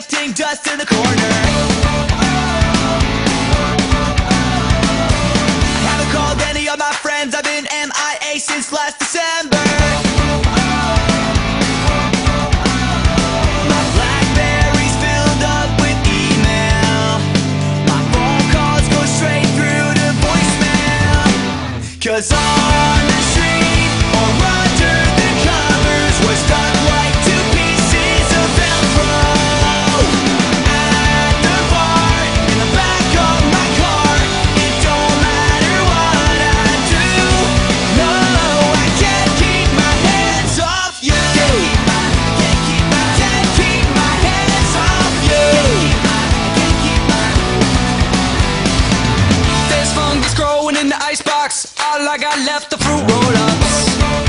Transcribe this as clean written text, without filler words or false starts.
collecting dust in the corner. I haven't called any of my friends, I've been MIA since last December. My Blackberry's filled up with email. My phone calls go straight through to voicemail. 'Cause on the street or under the covers, we're stuck like two pieces of Velcro. At the bar, in the back of my car, it don't matter what I do. No, I can't keep my hands off you. Can't keep my hands off you. There's fungus growing in the icebox. All I got left are fruit roll-ups.